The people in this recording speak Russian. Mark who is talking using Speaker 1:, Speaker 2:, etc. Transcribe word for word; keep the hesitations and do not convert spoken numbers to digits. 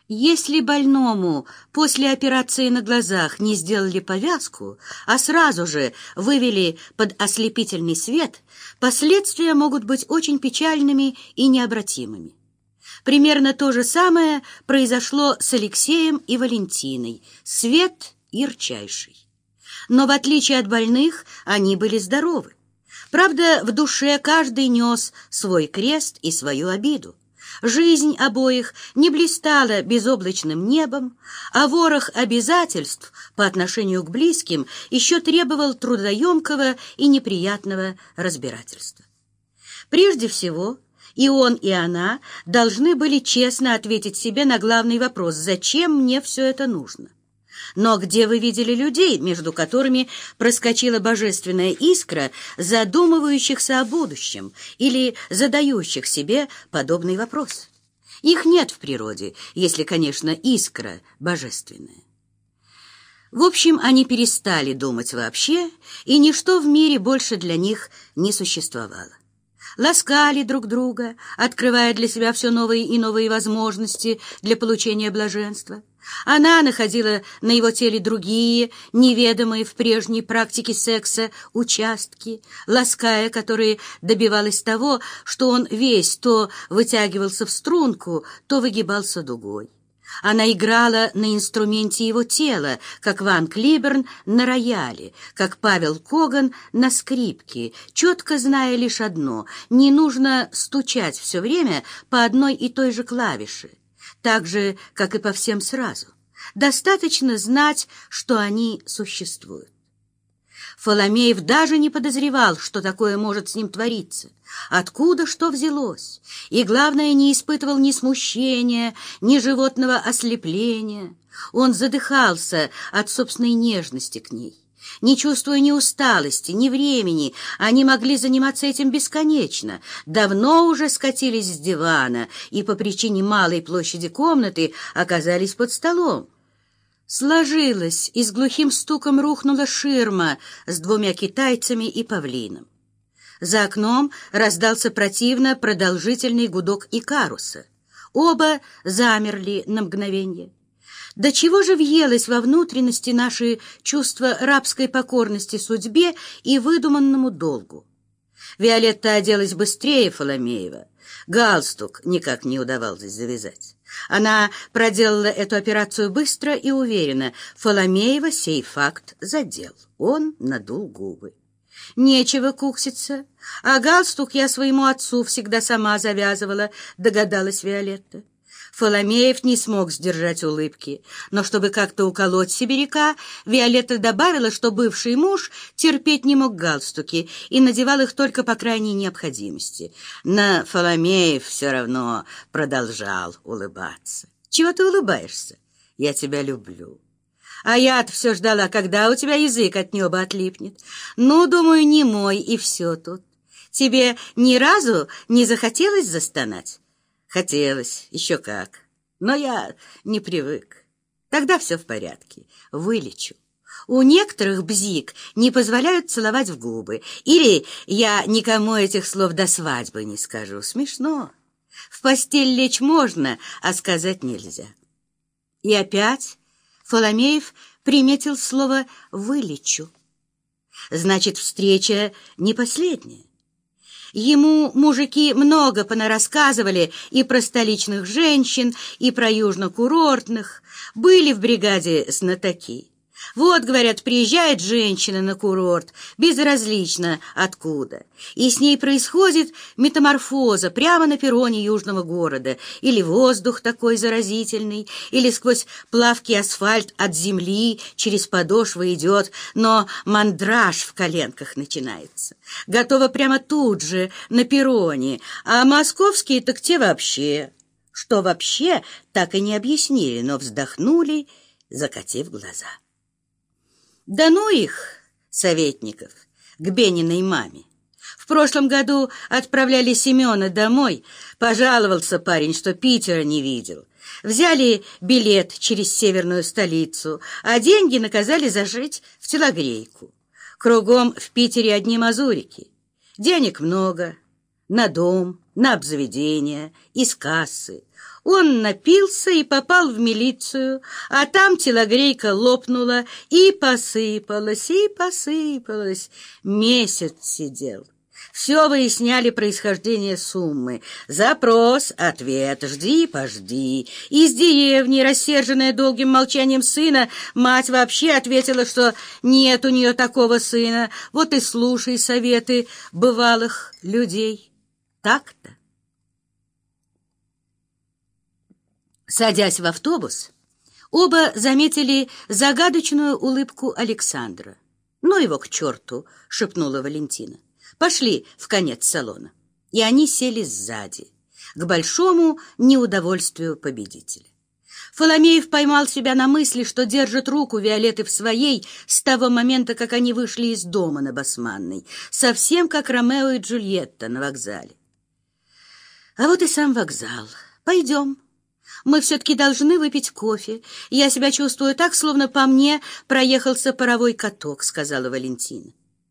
Speaker 1: Если больному после операции на глазах не сделали повязку, а сразу же вывели под ослепительный свет, последствия могут быть очень печальными и необратимыми. Примерно то же самое произошло с Алексеем и Валентиной, свет ярчайший. Но в отличие от больных, они были здоровы. Правда, в душе каждый нес свой крест и свою обиду. Жизнь обоих не блистала безоблачным небом, а ворох обязательств по отношению к близким еще требовал трудоемкого и неприятного разбирательства. Прежде всего, и он, и она должны были честно ответить себе на главный вопрос: зачем мне все это нужно? Но где вы видели людей, между которыми проскочила божественная искра, задумывающихся о будущем или задающих себе подобный вопрос? Их нет в природе, если, конечно, искра божественная. В общем, они перестали думать вообще, и ничто в мире больше для них не существовало. Ласкали друг друга, открывая для себя все новые и новые возможности для получения блаженства. Она находила на его теле другие, неведомые в прежней практике секса, участки, лаская которые добивалась того, что он весь то вытягивался в струнку, то выгибался дугой. Она играла на инструменте его тела, как Ван Клиберн на рояле, как Павел Коган на скрипке, четко зная лишь одно: не нужно стучать все время по одной и той же клавише, так же, как и по всем сразу. Достаточно знать, что они существуют. Фоломеев даже не подозревал, что такое может с ним твориться, откуда что взялось, и, главное, не испытывал ни смущения, ни животного ослепления. Он задыхался от собственной нежности к ней. Не чувствуя ни усталости, ни времени, они могли заниматься этим бесконечно, давно уже скатились с дивана и по причине малой площади комнаты оказались под столом. Сложилась, и с глухим стуком рухнула ширма с двумя китайцами и павлином. За окном раздался противно продолжительный гудок Икаруса. Оба замерли на мгновенье. До чего же въелось во внутренности наши чувство рабской покорности судьбе и выдуманному долгу? Виолетта оделась быстрее Фоломеева. Галстук никак не удавалось завязать. Она проделала эту операцию быстро и уверенно. Фоломеева сей факт задел. Он надул губы. «Нечего кукситься. А галстук я своему отцу всегда сама завязывала», — догадалась Виолетта. Фоломеев не смог сдержать улыбки, но чтобы как-то уколоть сибиряка, Виолетта добавила, что бывший муж терпеть не мог галстуки и надевал их только по крайней необходимости. Но Фоломеев все равно продолжал улыбаться. «Чего ты улыбаешься? Я тебя люблю. А я-то все ждала, когда у тебя язык от неба отлипнет. Ну, думаю, не мой, и все тут. Тебе ни разу не захотелось застонать?» «Хотелось, еще как, но я не привык. Тогда все в порядке, вылечу. У некоторых бзик не позволяют целовать в губы, или я никому этих слов до свадьбы не скажу. Смешно. В постель лечь можно, а сказать нельзя». И опять Фоломеев приметил слово «вылечу». Значит, встреча не последняя. Ему мужики много понарассказывали и про столичных женщин, и про южнокурортных. Были в бригаде знатоки. Вот, говорят, приезжает женщина на курорт, безразлично откуда, и с ней происходит метаморфоза прямо на перроне южного города, или воздух такой заразительный, или сквозь плавкий асфальт от земли через подошвы идет, но мандраж в коленках начинается. Готово прямо тут же, на перроне, а московские так те вообще. Что вообще, так и не объяснили, но вздохнули, закатив глаза. Да ну их, советников, к Бениной маме. В прошлом году отправляли Семена домой. Пожаловался парень, что Питера не видел. Взяли билет через северную столицу, а деньги наказали зажить в телогрейку. Кругом в Питере одни мазурики. Денег много, на дом, на обзаведение, из кассы. Он напился и попал в милицию, а там телогрейка лопнула и посыпалась, и посыпалась. Месяц сидел. Все выясняли происхождение суммы. Запрос, ответ, жди, пожди. Из деревни, рассерженная долгим молчанием сына, мать вообще ответила, что нет у нее такого сына. Вот и слушай советы бывалых людей. Так-то. Садясь в автобус, оба заметили загадочную улыбку Александра. «Ну его к черту!» — шепнула Валентина. «Пошли в конец салона». И они сели сзади, к большому неудовольствию победителя. Фоломеев поймал себя на мысли, что держит руку Виолетты в своей с того момента, как они вышли из дома на Басманной, совсем как Ромео и Джульетта на вокзале. А вот и сам вокзал. «Пойдем. Мы все-таки должны выпить кофе. Я себя чувствую так, словно по мне проехался паровой каток», — сказала Валентина.